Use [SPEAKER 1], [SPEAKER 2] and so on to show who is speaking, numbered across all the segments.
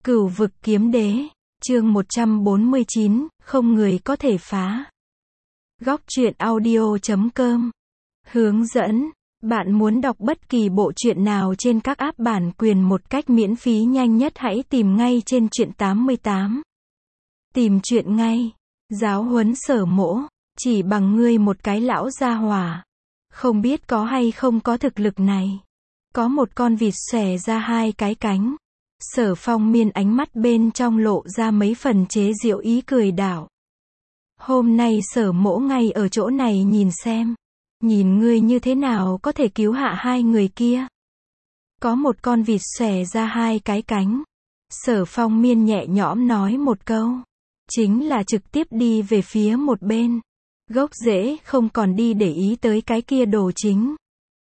[SPEAKER 1] Cửu vực kiếm đế, chương 149, không người có thể phá. Góc truyện audio.com. Hướng dẫn, bạn muốn đọc bất kỳ bộ truyện nào trên các app bản quyền một cách miễn phí nhanh nhất hãy tìm ngay trên truyện 88. Tìm truyện ngay. Giáo huấn Sở Mỗ, chỉ bằng ngươi một cái lão gia hỏa. Không biết có hay không có thực lực này. Có một con vịt xòe ra hai cái cánh. Sở Phong Miên ánh mắt bên trong lộ ra mấy phần chế giễu ý cười đảo. Hôm nay Sở Mỗ ngay ở chỗ này nhìn xem. Nhìn ngươi như thế nào có thể cứu hạ hai người kia. Có một con vịt xòe ra hai cái cánh. Sở Phong Miên nhẹ nhõm nói một câu. Chính là trực tiếp đi về phía một bên. Gốc rễ không còn đi để ý tới cái kia đồ chính.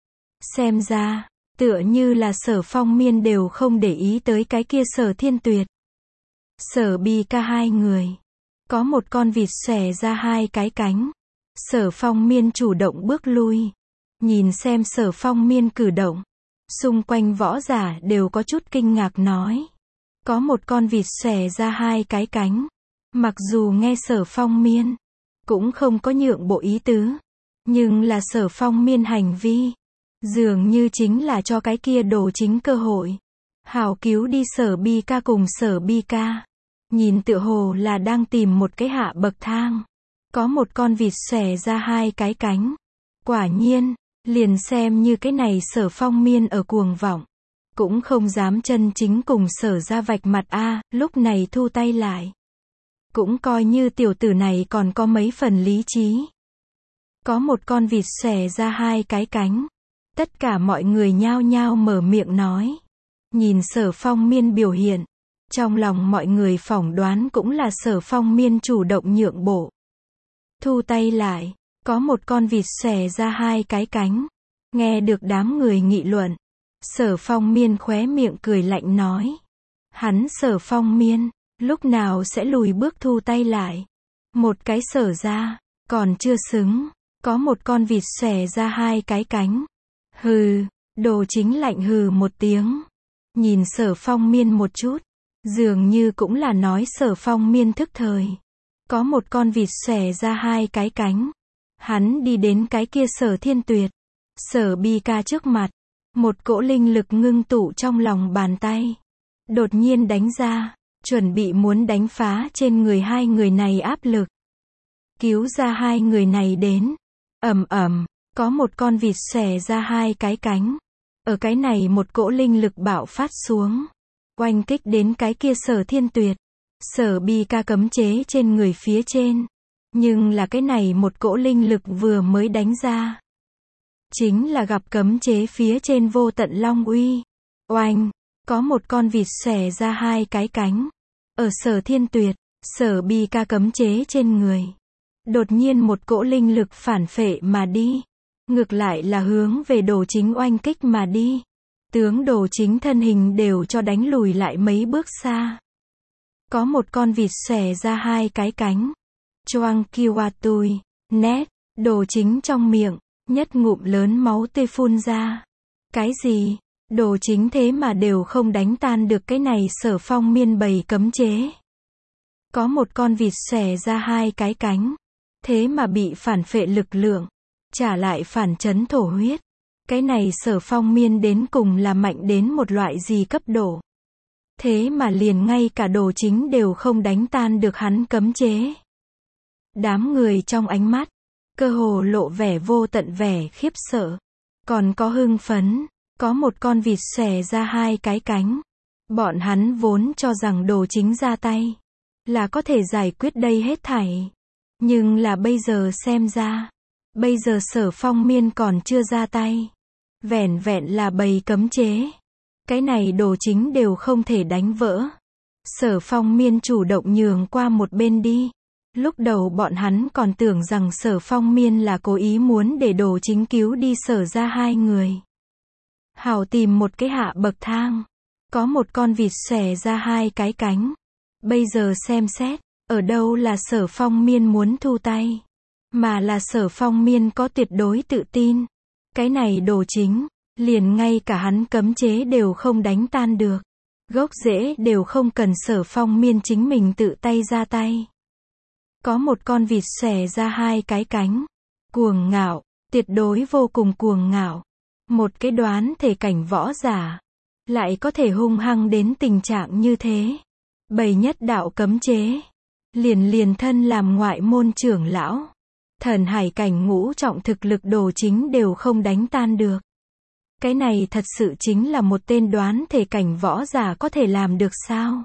[SPEAKER 1] Xem ra, tựa như là Sở Phong Miên đều không để ý tới cái kia Sở Thiên Tuyệt. Sở Bi Ca hai người. Có một con vịt xòe ra hai cái cánh. Sở Phong Miên chủ động bước lui. Nhìn xem Sở Phong Miên cử động. Xung quanh võ giả đều có chút kinh ngạc nói. Có một con vịt xòe ra hai cái cánh. Mặc dù nghe Sở Phong Miên cũng không có nhượng bộ ý tứ. Nhưng là Sở Phong Miên hành vi dường như chính là cho cái kia đồ chính cơ hội. Hảo cứu đi Sở Bi Ca cùng Sở Bi Ca. Nhìn tựa hồ là đang tìm một cái hạ bậc thang. Có một con vịt xòe ra hai cái cánh. Quả nhiên, liền xem như cái này Sở Phong Miên ở cuồng vọng. Cũng không dám chân chính cùng Sở ra vạch mặt lúc này thu tay lại. Cũng coi như tiểu tử này còn có mấy phần lý trí. Có một con vịt xòe ra hai cái cánh. Tất cả mọi người nhao nhao mở miệng nói. Nhìn Sở Phong Miên biểu hiện. Trong lòng mọi người phỏng đoán cũng là Sở Phong Miên chủ động nhượng bộ. Thu tay lại. Có một con vịt xòe ra hai cái cánh. Nghe được đám người nghị luận. Sở Phong Miên khóe miệng cười lạnh nói. Hắn Sở Phong Miên, lúc nào sẽ lùi bước thu tay lại. Một cái Sở ra, còn chưa xứng. Có một con vịt xòe ra hai cái cánh. Hừ, đồ chính lạnh hừ một tiếng. Nhìn Sở Phong Miên một chút. Dường như cũng là nói Sở Phong Miên thức thời. Có một con vịt xòe ra hai cái cánh. Hắn đi đến cái kia Sở Thiên Tuyệt. Sở Bi Ca trước mặt. Một cỗ linh lực ngưng tụ trong lòng bàn tay. Đột nhiên đánh ra. Chuẩn bị muốn đánh phá trên người hai người này áp lực. Cứu ra hai người này đến. Ầm ầm. Có một con vịt xòe ra hai cái cánh. Ở cái này một cỗ linh lực bạo phát xuống. Oanh kích đến cái kia Sở Thiên Tuyệt. Sở Bi Ca cấm chế trên người phía trên. Nhưng là cái này một cỗ linh lực vừa mới đánh ra. Chính là gặp cấm chế phía trên vô tận long uy. Oanh. Có một con vịt xòe ra hai cái cánh. Ở Sở Thiên Tuyệt. Sở Bi Ca cấm chế trên người. Đột nhiên một cỗ linh lực phản phệ mà đi. Ngược lại là hướng về đồ chính oanh kích mà đi. Tướng đồ chính thân hình đều cho đánh lùi lại mấy bước xa. Có một con vịt xòe ra hai cái cánh. Choang Kiwatui, nét, đồ chính trong miệng, nhất ngụm lớn máu tươi phun ra. Cái gì? Đồ chính thế mà đều không đánh tan được cái này Sở Phong Miên bày cấm chế. Có một con vịt xòe ra hai cái cánh. Thế mà bị phản phệ lực lượng. Trả lại phản chấn thổ huyết. Cái này Sở Phong Miên đến cùng là mạnh đến một loại gì cấp độ. Thế mà liền ngay cả đồ chính đều không đánh tan được hắn cấm chế. Đám người trong ánh mắt. Cơ hồ lộ vẻ vô tận vẻ khiếp sợ. Còn có hưng phấn. Có một con vịt xòe ra hai cái cánh. Bọn hắn vốn cho rằng đồ chính ra tay. Là có thể giải quyết đây hết thảy. Nhưng là bây giờ xem ra. Bây giờ Sở Phong Miên còn chưa ra tay. Vẻn vẹn là bày cấm chế. Cái này đồ chính đều không thể đánh vỡ. Sở Phong Miên chủ động nhường qua một bên đi. Lúc đầu bọn hắn còn tưởng rằng Sở Phong Miên là cố ý muốn để đồ chính cứu đi Sở ra hai người. Hảo tìm một cái hạ bậc thang. Có một con vịt xòe ra hai cái cánh. Bây giờ xem xét, ở đâu là Sở Phong Miên muốn thu tay. Mà là Sở Phong Miên có tuyệt đối tự tin. Cái này đồ chính, liền ngay cả hắn cấm chế đều không đánh tan được. Gốc rễ đều không cần Sở Phong Miên chính mình tự tay ra tay. Có một con vịt xòe ra hai cái cánh. Cuồng ngạo, tuyệt đối vô cùng cuồng ngạo. Một cái đoán thể cảnh võ giả. Lại có thể hung hăng đến tình trạng như thế. Bày nhất đạo cấm chế. Liền thân làm ngoại môn trưởng lão. Thần hải cảnh ngũ trọng thực lực đồ chính đều không đánh tan được. Cái này thật sự chính là một tên đoán thể cảnh võ giả có thể làm được sao?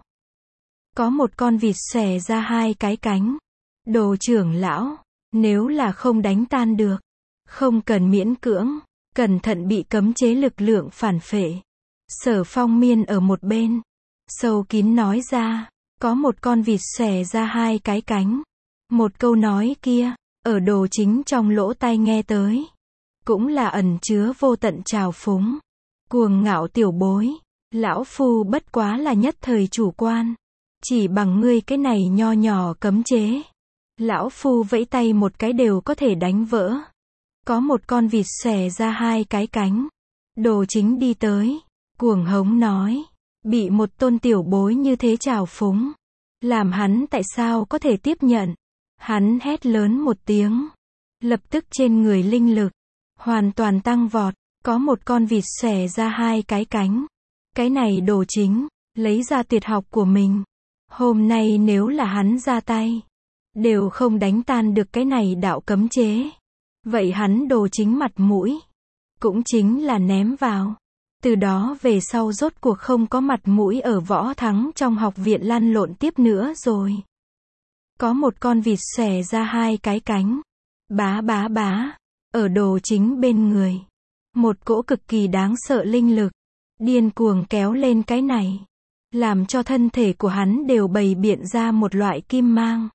[SPEAKER 1] Có một con vịt xòe ra hai cái cánh. Đồ trưởng lão, nếu là không đánh tan được, không cần miễn cưỡng, cẩn thận bị cấm chế lực lượng phản phệ. Sở Phong Miên ở một bên, sâu kín nói ra, có một con vịt xòe ra hai cái cánh. Một câu nói kia, ở đồ chính trong lỗ tai nghe tới, cũng là ẩn chứa vô tận trào phúng. Cuồng ngạo tiểu bối, lão phu bất quá là nhất thời chủ quan, chỉ bằng ngươi cái này nho nhỏ cấm chế, lão phu vẫy tay một cái đều có thể đánh vỡ. Có một con vịt xòe ra hai cái cánh. Đồ chính đi tới, cuồng hống nói, bị một tôn tiểu bối như thế trào phúng, làm hắn tại sao có thể tiếp nhận. Hắn hét lớn một tiếng, lập tức trên người linh lực hoàn toàn tăng vọt. Có một con vịt xòe ra hai cái cánh. Cái này đồ chính lấy ra tuyệt học của mình. Hôm nay nếu là hắn ra tay, đều không đánh tan được cái này đạo cấm chế. Vậy hắn đồ chính mặt mũi cũng chính là ném vào. Từ đó về sau rốt cuộc không có mặt mũi ở võ thắng trong học viện lăn lộn tiếp nữa rồi. Có một con vịt xòe ra hai cái cánh. Bá bá bá, ở đồ chính bên người, một cỗ cực kỳ đáng sợ linh lực điên cuồng kéo lên cái này, làm cho thân thể của hắn đều bày biện ra một loại kim mang.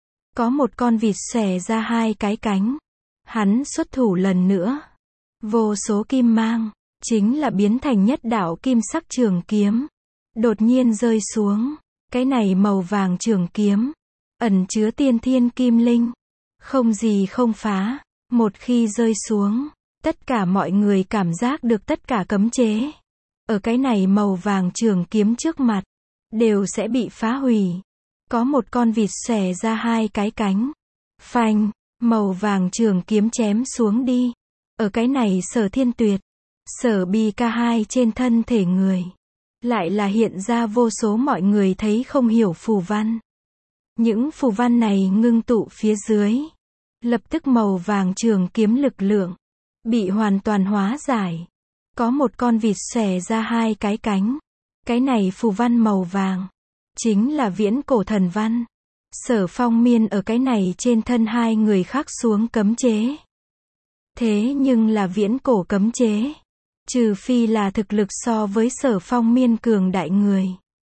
[SPEAKER 1] Có một con vịt xòe ra hai cái cánh. Hắn xuất thủ lần nữa. Vô số kim mang, chính là biến thành nhất đạo kim sắc trường kiếm. Đột nhiên rơi xuống. Cái này màu vàng trường kiếm, ẩn chứa tiên thiên kim linh. Không gì không phá. Một khi rơi xuống, tất cả mọi người cảm giác được tất cả cấm chế ở cái này màu vàng trường kiếm trước mặt đều sẽ bị phá hủy. Có một con vịt xòe ra hai cái cánh. Phanh, màu vàng trường kiếm chém xuống đi. Ở cái này Sở Thiên Tuyệt, Sở Bi Ca hai trên thân thể người, lại là hiện ra vô số mọi người thấy không hiểu phù văn. Những phù văn này ngưng tụ phía dưới, lập tức màu vàng trường kiếm lực lượng bị hoàn toàn hóa giải. Có một con vịt xòe ra hai cái cánh. Cái này phù văn màu vàng chính là viễn cổ thần văn. Sở Phong Miên ở cái này trên thân hai người khắc xuống cấm chế. Thế nhưng là viễn cổ cấm chế, trừ phi là thực lực so với Sở Phong Miên cường đại người,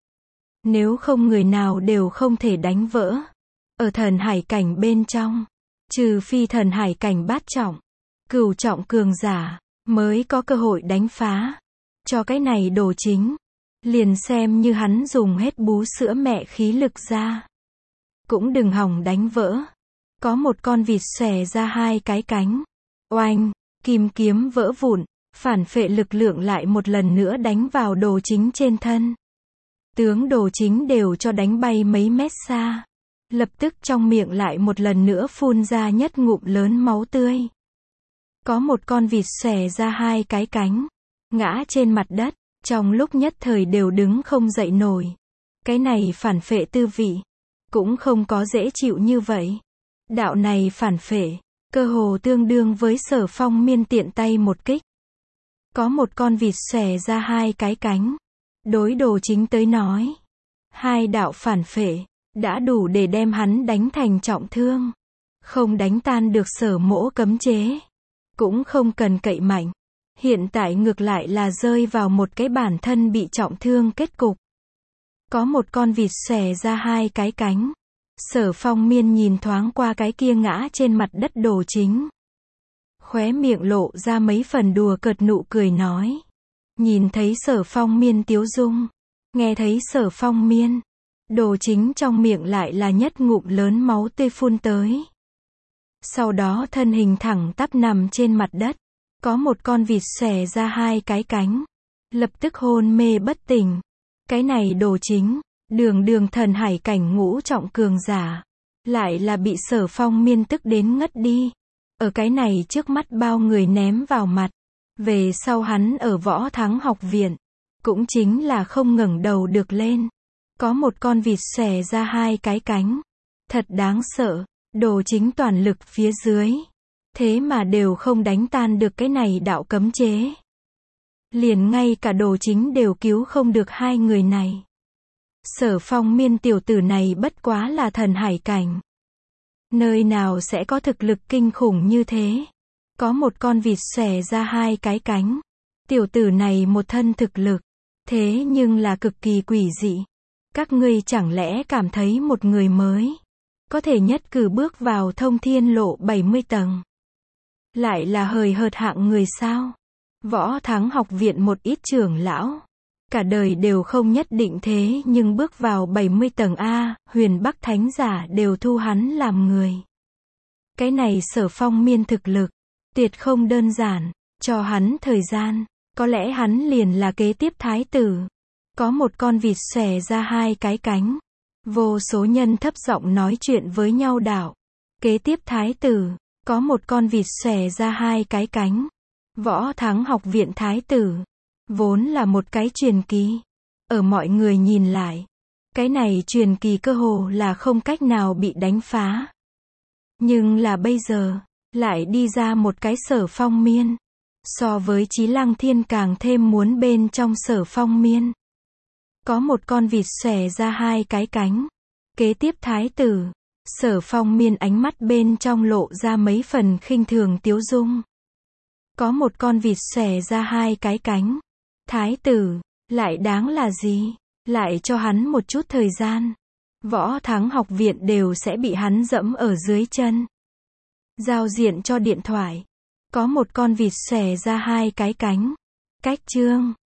[SPEAKER 1] nếu không người nào đều không thể đánh vỡ. Ở thần hải cảnh bên trong, trừ phi thần hải cảnh bát trọng, cửu trọng cường giả mới có cơ hội đánh phá. Cho cái này đồ chính, liền xem như hắn dùng hết bú sữa mẹ khí lực ra, cũng đừng hòng đánh vỡ. Có một con vịt xòe ra hai cái cánh. Oanh, kim kiếm vỡ vụn, phản phệ lực lượng lại một lần nữa đánh vào đồ chính trên thân. Tướng đồ chính đều cho đánh bay mấy mét xa. Lập tức trong miệng lại một lần nữa phun ra nhất ngụm lớn máu tươi. Có một con vịt xòe ra hai cái cánh, ngã trên mặt đất, trong lúc nhất thời đều đứng không dậy nổi. Cái này phản phệ tư vị cũng không có dễ chịu như vậy. Đạo này phản phệ, cơ hồ tương đương với Sở Phong Miên tiện tay một kích. Có một con vịt xòe ra hai cái cánh. Đối đồ chính tới nói, hai đạo phản phệ đã đủ để đem hắn đánh thành trọng thương. Không đánh tan được Sở mỗ cấm chế, cũng không cần cậy mạnh. Hiện tại ngược lại là rơi vào một cái bản thân bị trọng thương kết cục. Có một con vịt xòe ra hai cái cánh. Sở Phong Miên nhìn thoáng qua cái kia ngã trên mặt đất đồ chính, khóe miệng lộ ra mấy phần đùa cợt nụ cười nói. Nhìn thấy Sở Phong Miên tiếu dung, nghe thấy Sở Phong Miên, đồ chính trong miệng lại là nhất ngụm lớn máu tươi phun tới. Sau đó thân hình thẳng tắp nằm trên mặt đất. Có một con vịt xòe ra hai cái cánh, lập tức hôn mê bất tỉnh. Cái này Đồ Chính, đường đường thần hải cảnh ngũ trọng cường giả, lại là bị Sở Phong Miên tức đến ngất đi. Ở cái này trước mắt bao người ném vào mặt. Về sau hắn ở Võ Thắng học viện, cũng chính là không ngẩng đầu được lên. Có một con vịt xòe ra hai cái cánh. Thật đáng sợ, Đồ Chính toàn lực phía dưới. Thế mà đều không đánh tan được cái này đạo cấm chế. Liền ngay cả Đồ Chính đều cứu không được hai người này. Sở Phong Miên tiểu tử này bất quá là thần hải cảnh. Nơi nào sẽ có thực lực kinh khủng như thế? Có một con vịt xòe ra hai cái cánh. Tiểu tử này một thân thực lực. Thế nhưng là cực kỳ quỷ dị. Các ngươi chẳng lẽ cảm thấy một người mới có thể nhất cử bước vào thông thiên lộ 70 tầng? Lại là hời hợt hạng người sao? Võ Thắng học viện một ít trưởng lão, cả đời đều không nhất định thế nhưng bước vào 70 tầng A, Huyền Bắc Thánh giả đều thu hắn làm người. Cái này Sở Phong Miên thực lực, tuyệt không đơn giản, cho hắn thời gian, có lẽ hắn liền là kế tiếp thái tử. Có một con vịt xòe ra hai cái cánh. Vô số nhân thấp giọng nói chuyện với nhau đạo. Kế tiếp thái tử, có một con vịt xòe ra hai cái cánh. Võ Thắng học viện thái tử, vốn là một cái truyền kỳ. Ở mọi người nhìn lại, cái này truyền kỳ cơ hồ là không cách nào bị đánh phá. Nhưng là bây giờ, lại đi ra một cái Sở Phong Miên. So với Chí Lăng Thiên càng thêm muốn bên trong Sở Phong Miên. Có một con vịt xòe ra hai cái cánh. Kế tiếp thái tử, Sở Phong Miên ánh mắt bên trong lộ ra mấy phần khinh thường tiếu dung. Có một con vịt xòe ra hai cái cánh. Thái tử, lại đáng là gì? Lại cho hắn một chút thời gian. Võ Thắng học viện đều sẽ bị hắn dẫm ở dưới chân. Giao diện cho điện thoại. Có một con vịt xòe ra hai cái cánh. Cách chương